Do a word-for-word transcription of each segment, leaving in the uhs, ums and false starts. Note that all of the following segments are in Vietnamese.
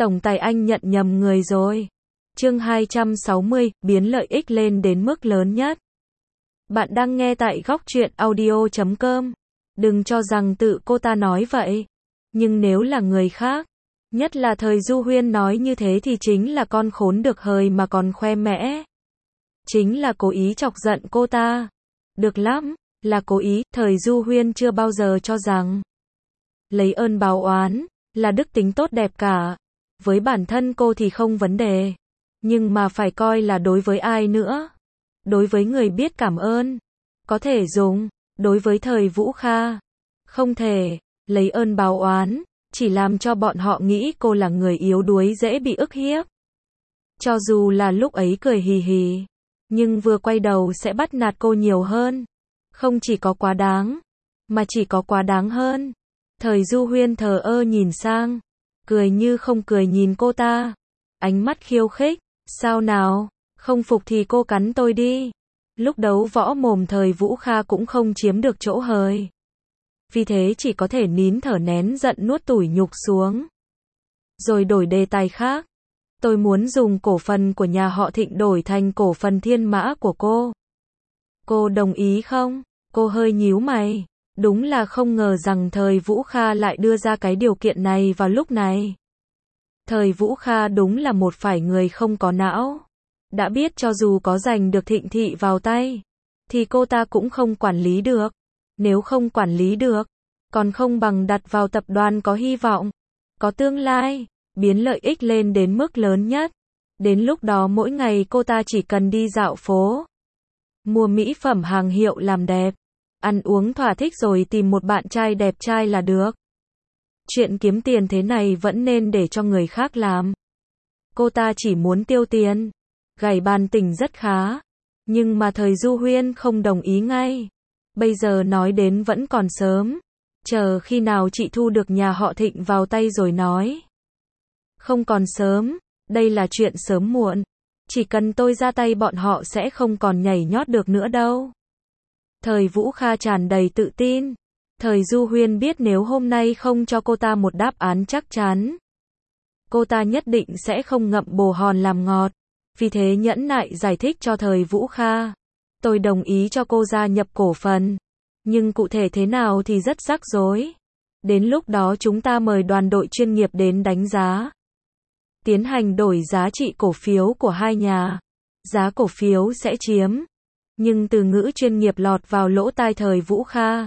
Tổng tài anh nhận nhầm người rồi. Chương hai trăm sáu mươi, biến lợi ích lên đến mức lớn nhất. Bạn đang nghe tại góc truyện audio chấm com. Đừng cho rằng tự cô ta nói vậy. Nhưng nếu là người khác, nhất là thời Du Huyên nói như thế thì chính là con khốn được hời mà còn khoe mẽ. Chính là cố ý chọc giận cô ta. Được lắm, là cố ý, thời Du Huyên chưa bao giờ cho rằng lấy ơn báo oán là đức tính tốt đẹp cả. Với bản thân cô thì không vấn đề. Nhưng mà phải coi là đối với ai nữa. Đối với người biết cảm ơn, có thể dùng. Đối với thời Vũ Kha, không thể. Lấy ơn báo oán, chỉ làm cho bọn họ nghĩ cô là người yếu đuối dễ bị ức hiếp. Cho dù là lúc ấy cười hì hì, nhưng vừa quay đầu sẽ bắt nạt cô nhiều hơn. Không chỉ có quá đáng, mà chỉ có quá đáng hơn. Thời Du Huyên thờ ơ nhìn sang, cười như không cười nhìn cô ta. Ánh mắt khiêu khích, sao nào, không phục thì cô cắn tôi đi. Lúc đấu võ mồm thời Vũ Kha cũng không chiếm được chỗ hời. Vì thế chỉ có thể nín thở nén giận nuốt tủi nhục xuống. Rồi đổi đề tài khác. Tôi muốn dùng cổ phần của nhà họ Thịnh đổi thành cổ phần Thiên Mã của cô. Cô đồng ý không? Cô hơi nhíu mày. Đúng là không ngờ rằng thời Vũ Kha lại đưa ra cái điều kiện này vào lúc này. Thời Vũ Kha đúng là một phải người không có não. Đã biết cho dù có giành được Thịnh thị vào tay, thì cô ta cũng không quản lý được. Nếu không quản lý được, còn không bằng đặt vào tập đoàn có hy vọng, có tương lai, biến lợi ích lên đến mức lớn nhất. Đến lúc đó mỗi ngày cô ta chỉ cần đi dạo phố, mua mỹ phẩm hàng hiệu làm đẹp, ăn uống thỏa thích rồi tìm một bạn trai đẹp trai là được. Chuyện kiếm tiền thế này vẫn nên để cho người khác làm. Cô ta chỉ muốn tiêu tiền. Gảy bàn tỉnh rất khá. Nhưng mà thời Du Huyên không đồng ý ngay. Bây giờ nói đến vẫn còn sớm. Chờ khi nào chị thu được nhà họ Thịnh vào tay rồi nói. Không còn sớm. Đây là chuyện sớm muộn. Chỉ cần tôi ra tay bọn họ sẽ không còn nhảy nhót được nữa đâu. Thời Vũ Kha tràn đầy tự tin. Thời Du Huyên biết nếu hôm nay không cho cô ta một đáp án chắc chắn, cô ta nhất định sẽ không ngậm bồ hòn làm ngọt. Vì thế nhẫn nại giải thích cho thời Vũ Kha. Tôi đồng ý cho cô gia nhập cổ phần. Nhưng cụ thể thế nào thì rất rắc rối. Đến lúc đó chúng ta mời đoàn đội chuyên nghiệp đến đánh giá. Tiến hành đổi giá trị cổ phiếu của hai nhà. Giá cổ phiếu sẽ chiếm. Nhưng từ ngữ chuyên nghiệp lọt vào lỗ tai thời Vũ Kha.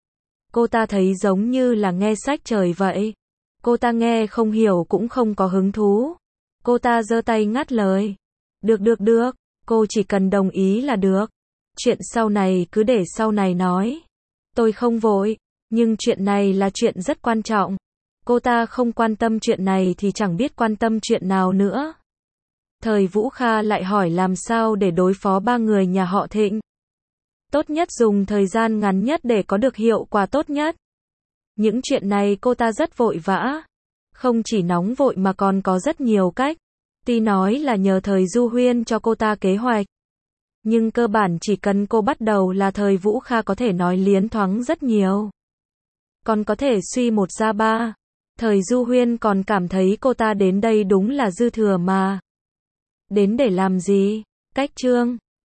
Cô ta thấy giống như là nghe sách trời vậy. Cô ta nghe không hiểu cũng không có hứng thú. Cô ta giơ tay ngắt lời. Được được được, cô chỉ cần đồng ý là được. Chuyện sau này cứ để sau này nói. Tôi không vội, nhưng chuyện này là chuyện rất quan trọng. Cô ta không quan tâm chuyện này thì chẳng biết quan tâm chuyện nào nữa. Thời Vũ Kha lại hỏi làm sao để đối phó ba người nhà họ Thịnh. Tốt nhất dùng thời gian ngắn nhất để có được hiệu quả tốt nhất. Những chuyện này cô ta rất vội vã. Không chỉ nóng vội mà còn có rất nhiều cách. Tuy nói là nhờ thời Du Huyên cho cô ta kế hoạch. Nhưng cơ bản chỉ cần cô bắt đầu là thời Vũ Kha có thể nói liến thoáng rất nhiều. Còn có thể suy một ra ba. Thời Du Huyên còn cảm thấy cô ta đến đây đúng là dư thừa mà. Đến để làm gì? Cách chương